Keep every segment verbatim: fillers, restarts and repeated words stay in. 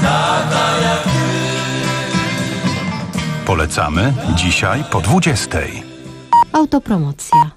taka jak ty. Polecamy dzisiaj po dwudziestej. Autopromocja.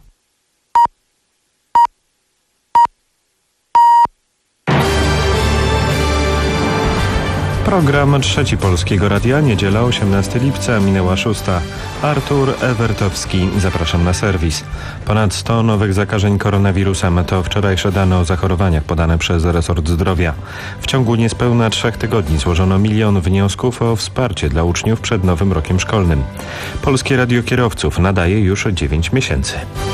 Program Trzeci Polskiego Radia, niedziela osiemnastego lipca, minęła szósta. Artur Ewertowski, zapraszam na serwis. Ponad sto nowych zakażeń koronawirusem to wczorajsze dane o zachorowaniach podane przez resort zdrowia. W ciągu niespełna trzech tygodni złożono milion wniosków o wsparcie dla uczniów przed nowym rokiem szkolnym. Polskie Radio Kierowców nadaje już dziewięć miesięcy.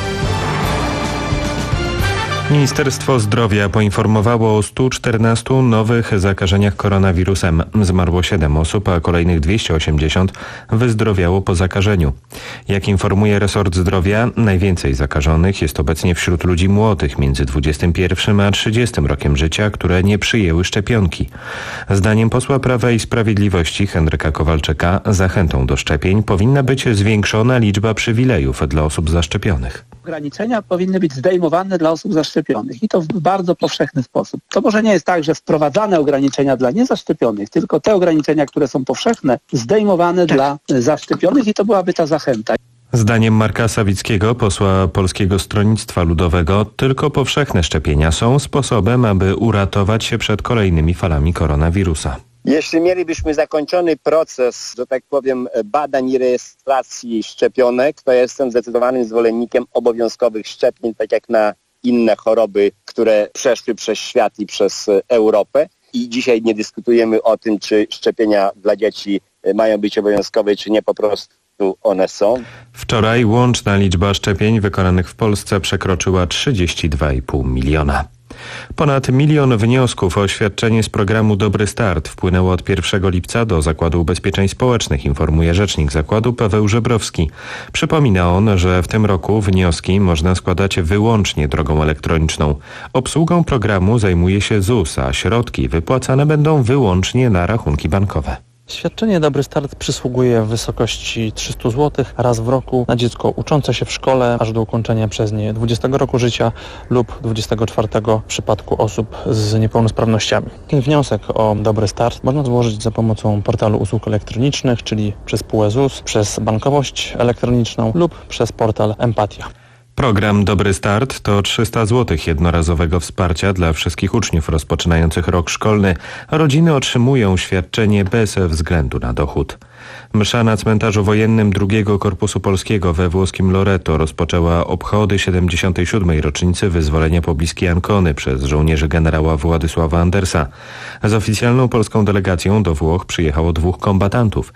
Ministerstwo Zdrowia poinformowało o stu czternastu nowych zakażeniach koronawirusem. Zmarło siedem osób, a kolejnych dwieście osiemdziesiąt wyzdrowiało po zakażeniu. Jak informuje resort zdrowia, najwięcej zakażonych jest obecnie wśród ludzi młodych między dwudziestym pierwszym a trzydziestym rokiem życia, które nie przyjęły szczepionki. Zdaniem posła Prawa i Sprawiedliwości Henryka Kowalczyka zachętą do szczepień powinna być zwiększona liczba przywilejów dla osób zaszczepionych. Ograniczenia powinny być zdejmowane dla osób zaszczepionych i to w bardzo powszechny sposób. To może nie jest tak, że wprowadzane ograniczenia dla niezaszczepionych, tylko te ograniczenia, które są powszechne, zdejmowane dla zaszczepionych i to byłaby ta zachęta. Zdaniem Marka Sawickiego, posła Polskiego Stronnictwa Ludowego, tylko powszechne szczepienia są sposobem, aby uratować się przed kolejnymi falami koronawirusa. Jeśli mielibyśmy zakończony proces, że tak powiem, badań i rejestracji szczepionek, to jestem zdecydowanym zwolennikiem obowiązkowych szczepień, tak jak na inne choroby, które przeszły przez świat i przez Europę. I dzisiaj nie dyskutujemy o tym, czy szczepienia dla dzieci mają być obowiązkowe, czy nie, po prostu one są. Wczoraj łączna liczba szczepień wykonanych w Polsce przekroczyła trzydzieści dwa i pół miliona. Ponad milion wniosków o świadczenie z programu Dobry Start wpłynęło od pierwszego lipca do Zakładu Ubezpieczeń Społecznych, informuje rzecznik zakładu Paweł Żebrowski. Przypomina on, że w tym roku wnioski można składać wyłącznie drogą elektroniczną. Obsługą programu zajmuje się Z U S, a środki wypłacane będą wyłącznie na rachunki bankowe. Świadczenie Dobry Start przysługuje w wysokości trzysta złotych raz w roku na dziecko uczące się w szkole aż do ukończenia przez nie dwudziestego roku życia lub dwudziestego czwartego w przypadku osób z niepełnosprawnościami. Wniosek o Dobry Start można złożyć za pomocą portalu usług elektronicznych, czyli przez P U E Z U S, przez bankowość elektroniczną lub przez portal Empatia. Program Dobry Start to trzysta złotych jednorazowego wsparcia dla wszystkich uczniów rozpoczynających rok szkolny. Rodziny otrzymują świadczenie bez względu na dochód. Msza na cmentarzu wojennym drugiego Korpusu Polskiego we włoskim Loreto rozpoczęła obchody siedemdziesiątej siódmej rocznicy wyzwolenia pobliskiej Ancony przez żołnierzy generała Władysława Andersa. Z oficjalną polską delegacją do Włoch przyjechało dwóch kombatantów.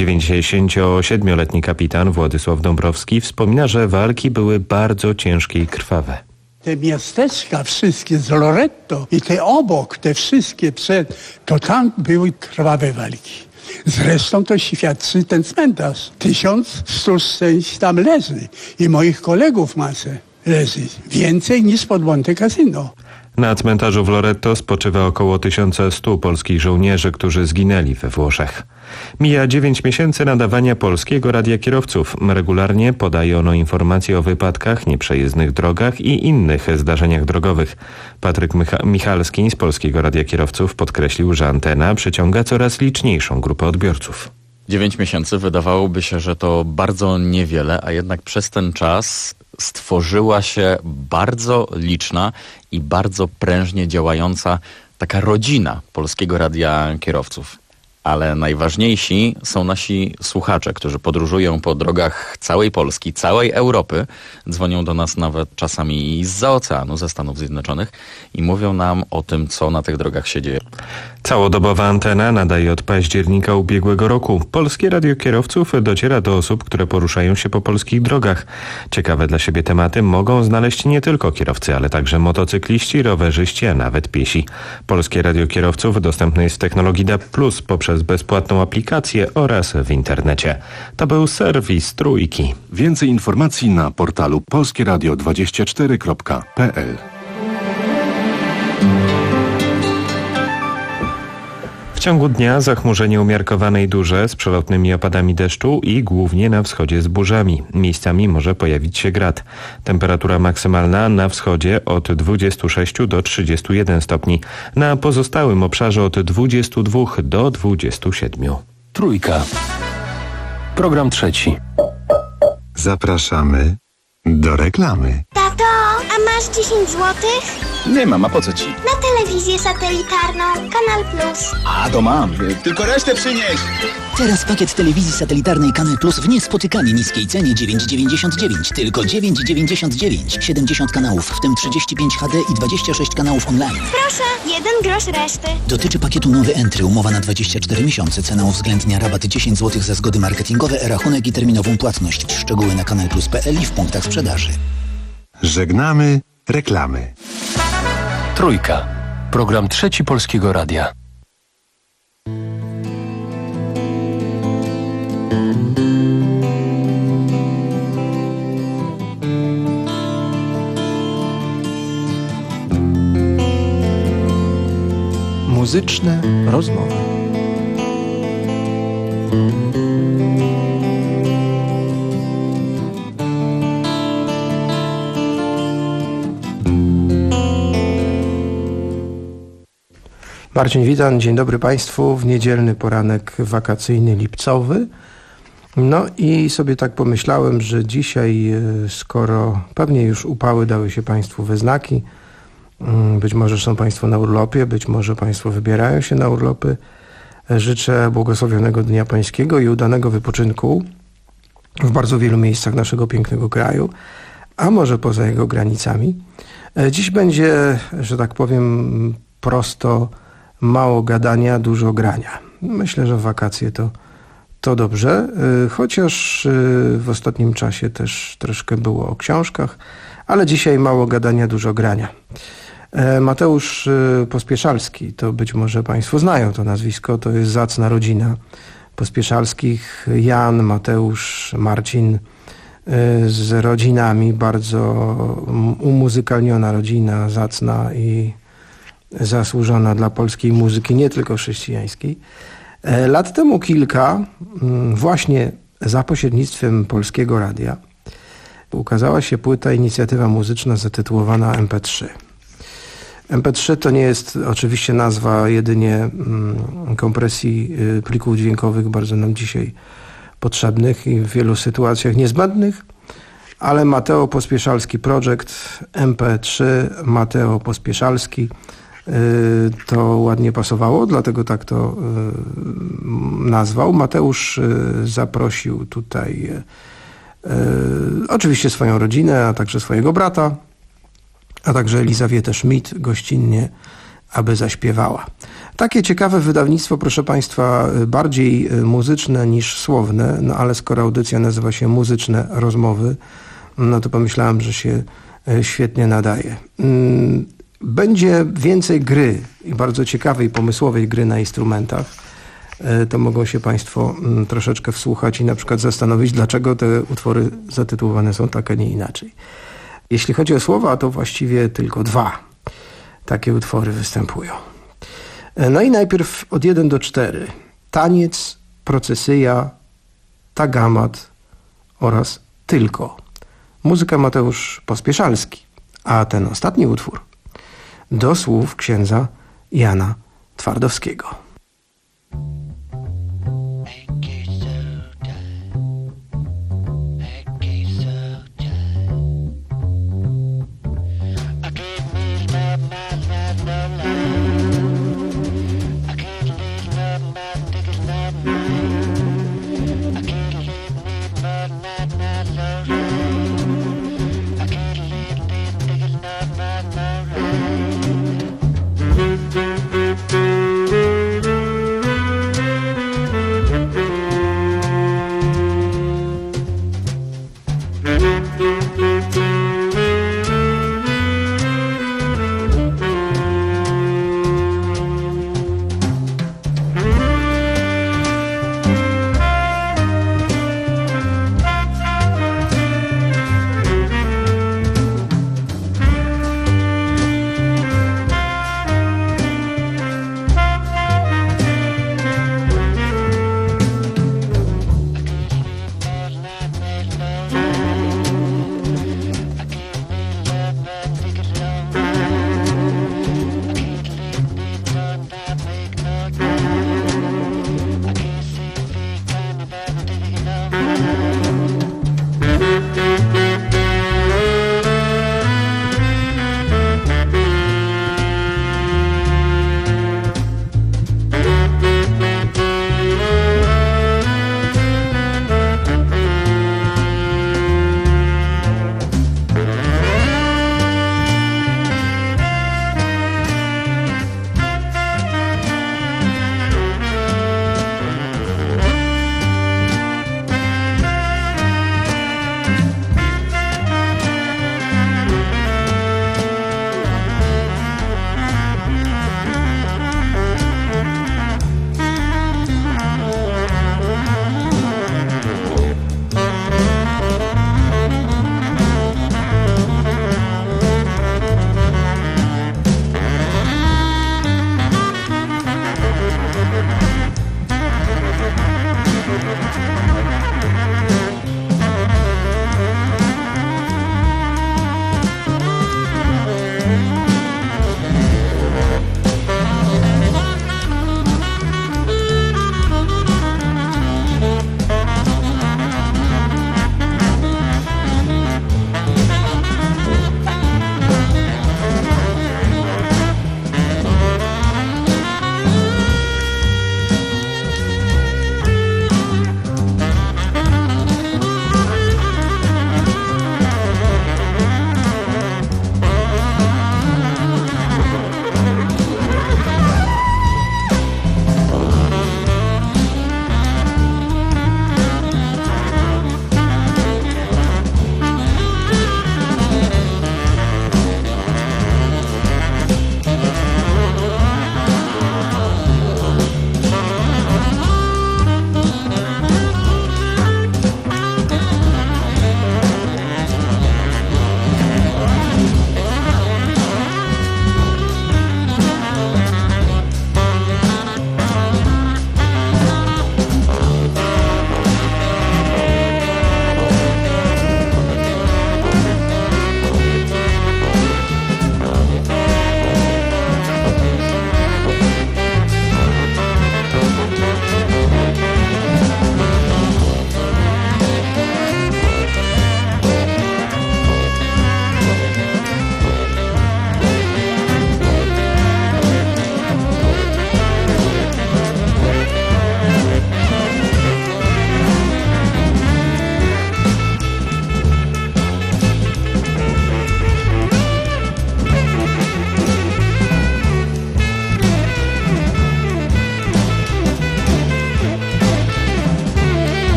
dziewięćdziesięciosiedmioletni kapitan Władysław Dąbrowski wspomina, że walki były bardzo ciężkie i krwawe. Te miasteczka wszystkie z Loreto i te obok, te wszystkie przed, to tam były krwawe walki. Zresztą to świadczy ten cmentarz. Tysiąc stu szczęść tam leży i moich kolegów masę leży. Więcej niż pod Monte Cassino. Na cmentarzu w Loreto spoczywa około tysiąc stu polskich żołnierzy, którzy zginęli we Włoszech. Mija dziewięć miesięcy nadawania Polskiego Radia Kierowców. Regularnie podaje ono informacje o wypadkach, nieprzejezdnych drogach i innych zdarzeniach drogowych. Patryk Micha- Michalski z Polskiego Radia Kierowców podkreślił, że antena przyciąga coraz liczniejszą grupę odbiorców. Dziewięć miesięcy wydawałoby się, że to bardzo niewiele, a jednak przez ten czas stworzyła się bardzo liczna i bardzo prężnie działająca taka rodzina Polskiego Radia Kierowców. Ale najważniejsi są nasi słuchacze, którzy podróżują po drogach całej Polski, całej Europy. Dzwonią do nas nawet czasami zza oceanu, ze Stanów Zjednoczonych i mówią nam o tym, co na tych drogach się dzieje. Całodobowa antena nadaje od października ubiegłego roku. Polskie Radio Kierowców dociera do osób, które poruszają się po polskich drogach. Ciekawe dla siebie tematy mogą znaleźć nie tylko kierowcy, ale także motocykliści, rowerzyści, a nawet piesi. Polskie Radio Kierowców dostępne jest w technologii D A B plus poprzez bezpłatną aplikację oraz w internecie. To był serwis Trójki. Więcej informacji na portalu polskie radio dwadzieścia cztery kropka p l. W ciągu dnia zachmurzenie umiarkowane i duże z przelotnymi opadami deszczu i głównie na wschodzie z burzami. Miejscami może pojawić się grad. Temperatura maksymalna na wschodzie od dwudziestu sześciu do trzydziestu jeden stopni. Na pozostałym obszarze od dwudziestu dwóch do dwudziestu siedmiu. Trójka. Program trzeci. Zapraszamy do reklamy. Tato, a masz dziesięć złotych? Nie mam, a po co ci? Na telewizję satelitarną, Kanal Plus. A, to mam, tylko resztę przynieś. Teraz pakiet telewizji satelitarnej Kanal Plus w niespotykanie niskiej cenie dziewięć dziewięćdziesiąt dziewięć. Tylko dziewięć dziewięćdziesiąt dziewięć. siedemdziesiąt kanałów, w tym trzydzieści pięć H D i dwadzieścia sześć kanałów online. Proszę, jeden grosz reszty. Dotyczy pakietu nowy Entry, umowa na dwadzieścia cztery miesiące. Cena uwzględnia rabaty dziesięć złotych za zgody marketingowe, rachunek i terminową płatność. Szczegóły na kanalplus kropka p l i w punktach sprzedaży. Żegnamy reklamy. Trójka. Program trzeci Polskiego Radia. Muzyczne rozmowy. Marcin Witan, dzień dobry Państwu, w niedzielny poranek wakacyjny, lipcowy. No i sobie tak pomyślałem, że dzisiaj, skoro pewnie już upały dały się Państwu we znaki, być może są Państwo na urlopie, być może Państwo wybierają się na urlopy, życzę błogosławionego Dnia Pańskiego i udanego wypoczynku w bardzo wielu miejscach naszego pięknego kraju, a może poza jego granicami. Dziś będzie, że tak powiem, prosto mało gadania, dużo grania. Myślę, że w wakacje to, to dobrze, chociaż w ostatnim czasie też troszkę było o książkach, ale dzisiaj mało gadania, dużo grania. Mateusz Pospieszalski, to być może Państwo znają to nazwisko, to jest zacna rodzina Pospieszalskich, Jan, Mateusz, Marcin, z rodzinami, bardzo umuzykalniona rodzina, zacna i zasłużona dla polskiej muzyki, nie tylko chrześcijańskiej. Lat temu kilka, właśnie za pośrednictwem Polskiego Radia, ukazała się płyta, inicjatywa muzyczna zatytułowana M P trzy. M P trzy to nie jest oczywiście nazwa jedynie kompresji plików dźwiękowych, bardzo nam dzisiaj potrzebnych i w wielu sytuacjach niezbędnych, ale Mateo Pospieszalski Project, M P trzy, Mateo Pospieszalski, to ładnie pasowało, dlatego tak to nazwał. Mateusz zaprosił tutaj oczywiście swoją rodzinę, a także swojego brata, a także Elizawietę Schmidt gościnnie, aby zaśpiewała. Takie ciekawe wydawnictwo, proszę Państwa, bardziej muzyczne niż słowne, no ale skoro audycja nazywa się Muzyczne Rozmowy, no to pomyślałem, że się świetnie nadaje. Będzie więcej gry i bardzo ciekawej, pomysłowej gry na instrumentach. To mogą się Państwo troszeczkę wsłuchać i na przykład zastanowić, dlaczego te utwory zatytułowane są tak, a nie inaczej. Jeśli chodzi o słowa, to właściwie tylko dwa takie utwory występują. No i najpierw od jeden do cztery. Taniec, procesyja, tagamat oraz tylko. Muzyka Mateusz Pospieszalski, a ten ostatni utwór do słów księdza Jana Twardowskiego. Thank you.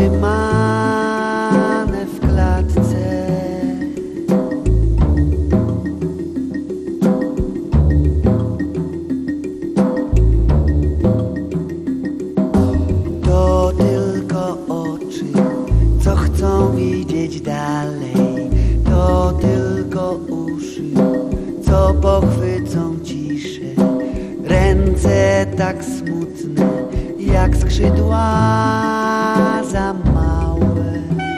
trzymane w klatce. To tylko oczy, co chcą widzieć dalej. To tylko uszy, co pochwycą ciszę. Ręce tak smutne, jak skrzydła za małe.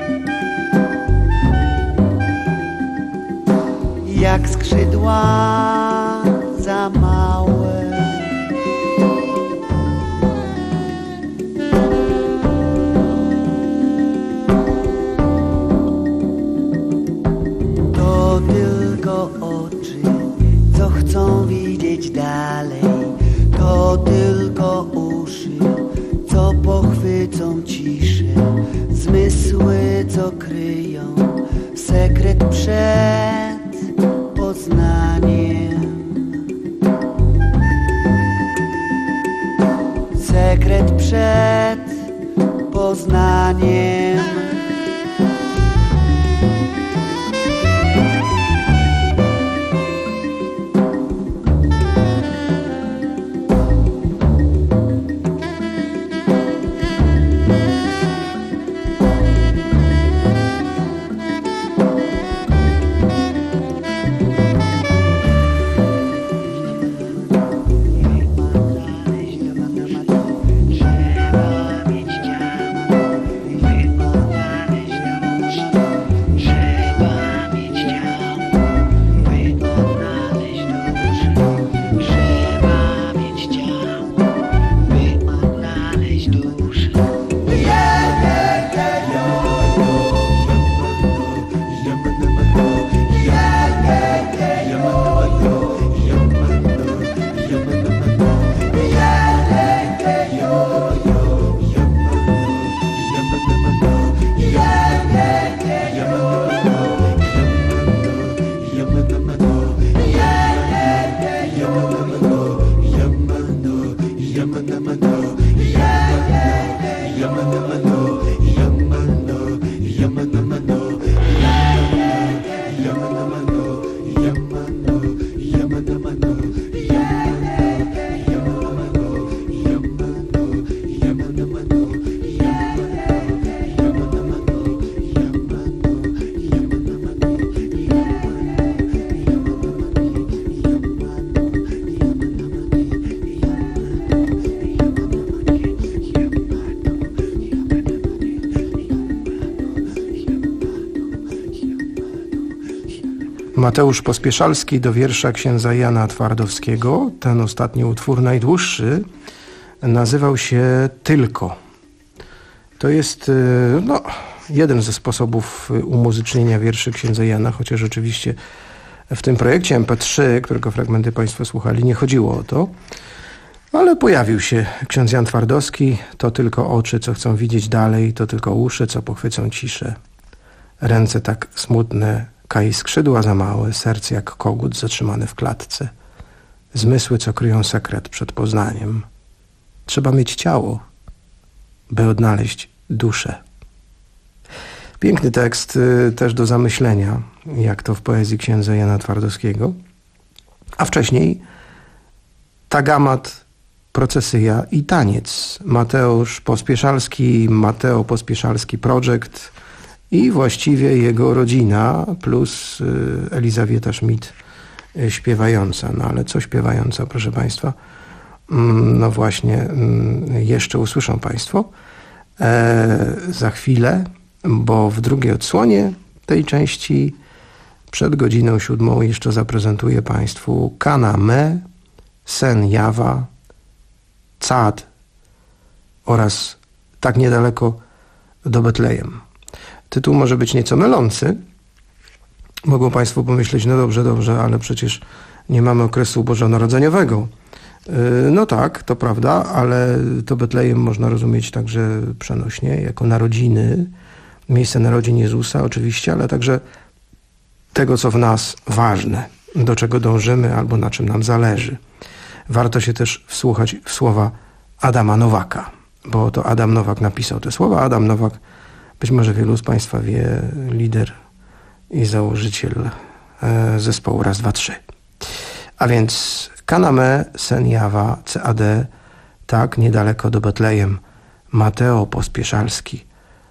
Jak skrzydła za małe. To tylko oczy, co chcą widzieć dalej. To tylko uszy, co pochwycą ciszę. Zmysły, co kryją sekret przed poznaniem. Sekret przed poznaniem. Mateusz Pospieszalski do wiersza księdza Jana Twardowskiego. Ten ostatni utwór, najdłuższy, nazywał się Tylko. To jest no, jeden ze sposobów umuzycznienia wierszy księdza Jana, chociaż oczywiście w tym projekcie em pe trzy, którego fragmenty Państwo słuchali, nie chodziło o to. Ale pojawił się ksiądz Jan Twardowski. To tylko oczy, co chcą widzieć dalej, to tylko uszy, co pochwycą ciszę. Ręce tak smutne, kaj skrzydła za małe, serce jak kogut zatrzymany w klatce. Zmysły, co kryją sekret przed poznaniem. Trzeba mieć ciało, by odnaleźć duszę. Piękny tekst, też do zamyślenia, jak to w poezji księdza Jana Twardowskiego. A wcześniej tagamat, procesyja i taniec. Mateusz Pospieszalski, Mateo Pospieszalski Project i właściwie jego rodzina plus Elizawieta Schmidt śpiewająca. No ale co śpiewająca, proszę Państwa? No właśnie, jeszcze usłyszą Państwo e, za chwilę, bo w drugiej odsłonie tej części przed godziną siódmą jeszcze zaprezentuję Państwu Kana Me, Sen Jawa, Cad oraz Tak niedaleko do Betlejem. Tytuł może być nieco mylący. Mogą Państwo pomyśleć, no dobrze, dobrze, ale przecież nie mamy okresu bożonarodzeniowego. No tak, to prawda, ale to Betlejem można rozumieć także przenośnie, jako narodziny, miejsce narodzin Jezusa oczywiście, ale także tego, co w nas ważne, do czego dążymy albo na czym nam zależy. Warto się też wsłuchać w słowa Adama Nowaka. bo to Adam Nowak napisał te słowa. Adam Nowak, być może wielu z Państwa wie, lider i założyciel zespołu Raz, Dwa, Trzy. A więc Kaname, Sen Jawa, C A D, tak, niedaleko do Betlejem, Mateo Pospieszalski,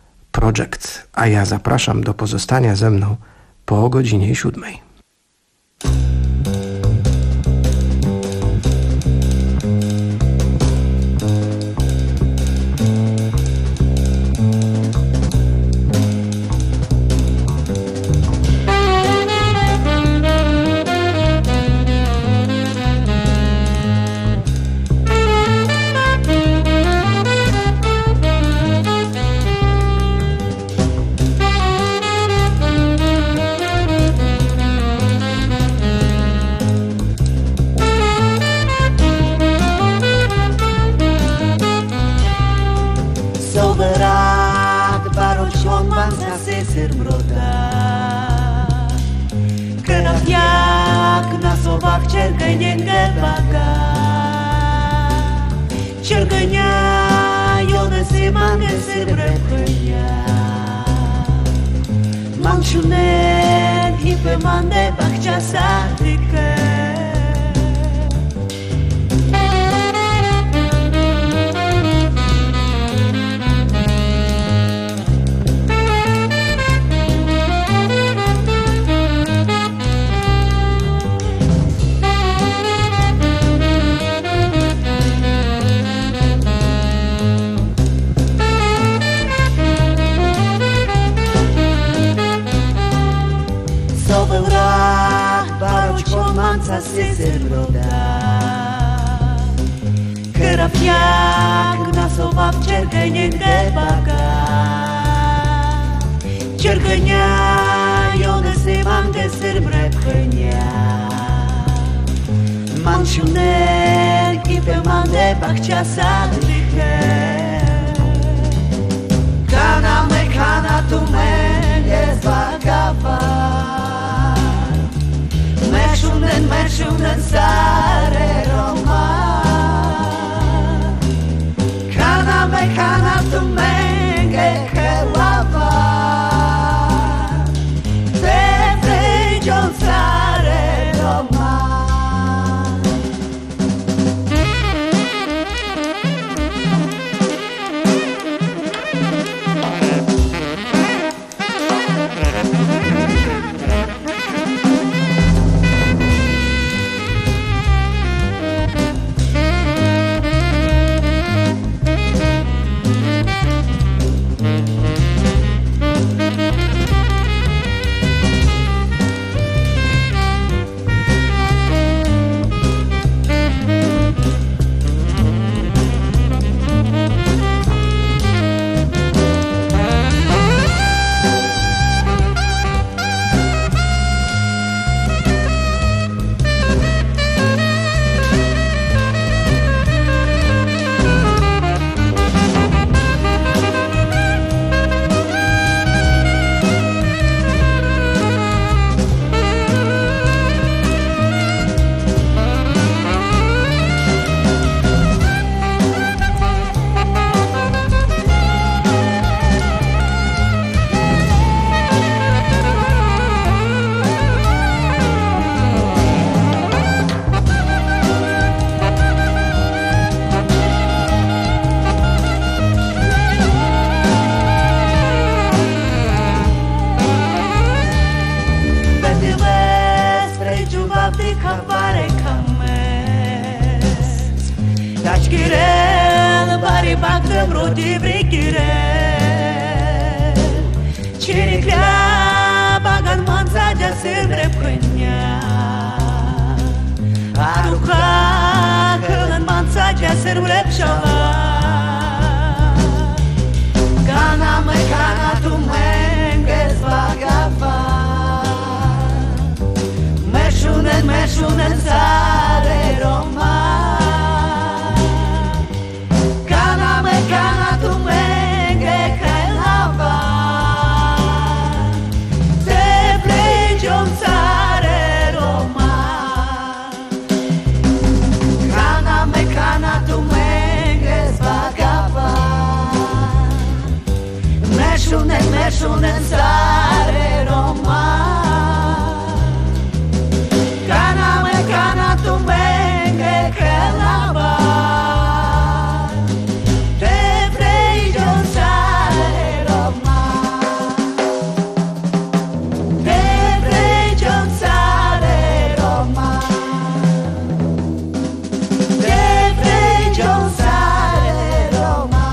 Project, a ja zapraszam do pozostania ze mną po godzinie siódmej. Kana me kana tu menges vagaba. mesciunen, mesciunen sare Roma. Cana me cana tu menge che la va. Te freio sare Roma. Te freio sare Roma. Te freio sare Roma.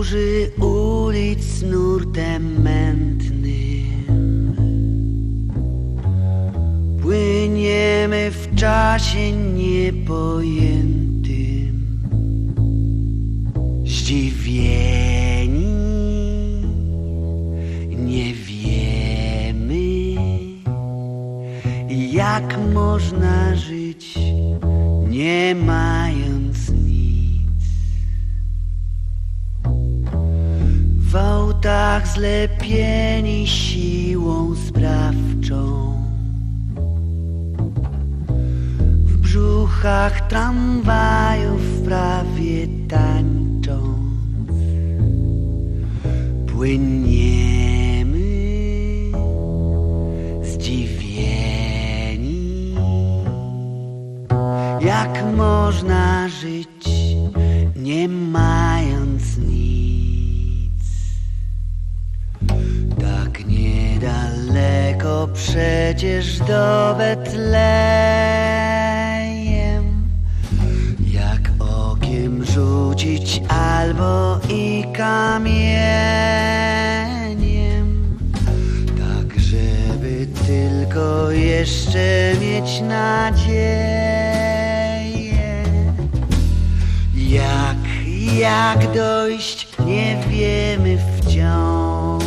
burzy ulic nurtem mętnym. Płyniemy w czasie niepojętym, zdziwieni, nie wiemy, jak można żyć, nie mając nic. W autach zlepieni siłą sprawczą, w brzuchach tramwajów prawie tańcząc, płyniemy zdziwieni, jak można żyć, nie mając nic. Tak niedaleko przecież do Betlejem, jak okiem rzucić albo i kamieniem, tak żeby tylko jeszcze mieć nadzieję. Jak, jak dojść, nie wiemy wciąż.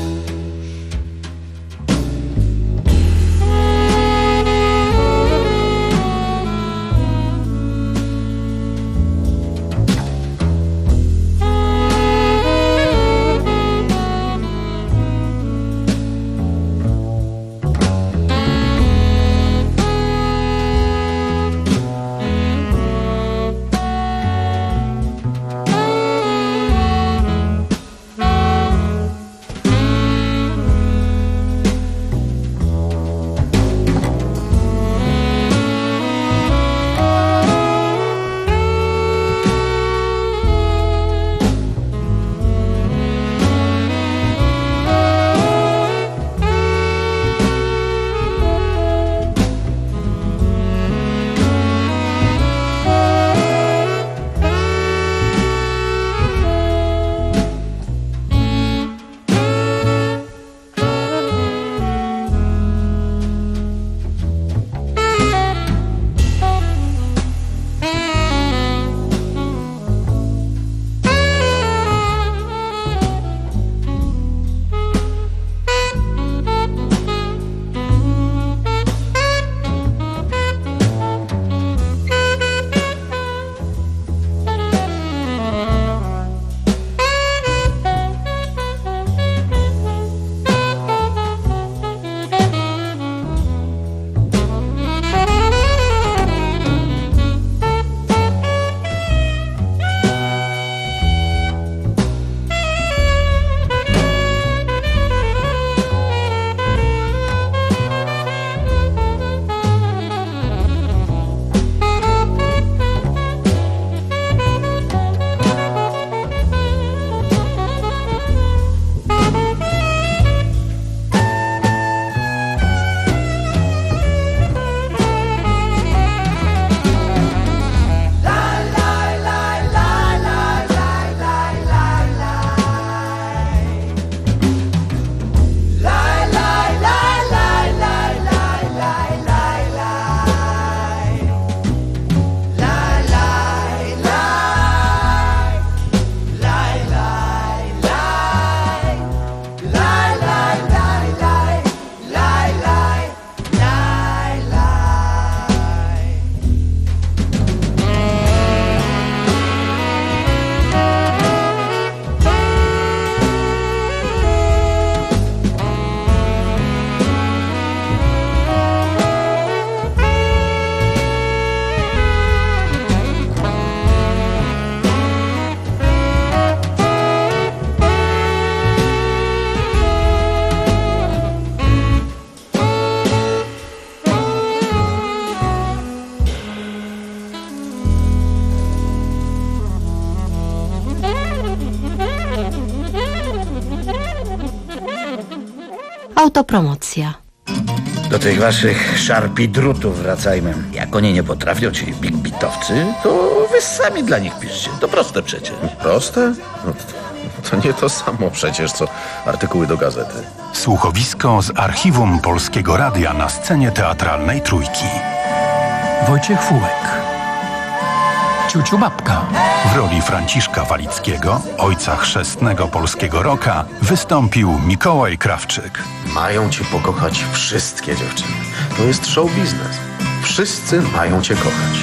Autopromocja. Do tych waszych szarpidrutów wracajmy. Jak oni nie potrafią, ci big bitowcy, to wy sami dla nich piszcie. To proste przecież. Proste? No to, to nie to samo przecież, co artykuły do gazety. Słuchowisko z archiwum Polskiego Radia na scenie teatralnej Trójki. Wojciech Fułek. Ciuciu Babka. W roli Franciszka Walickiego, ojca chrzestnego polskiego rocka, wystąpił Mikołaj Krawczyk. Mają cię pokochać wszystkie dziewczyny. To jest show biznes. Wszyscy mają cię kochać.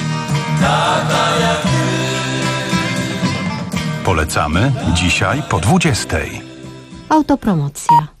Polecamy dzisiaj po dwudziestej. Autopromocja.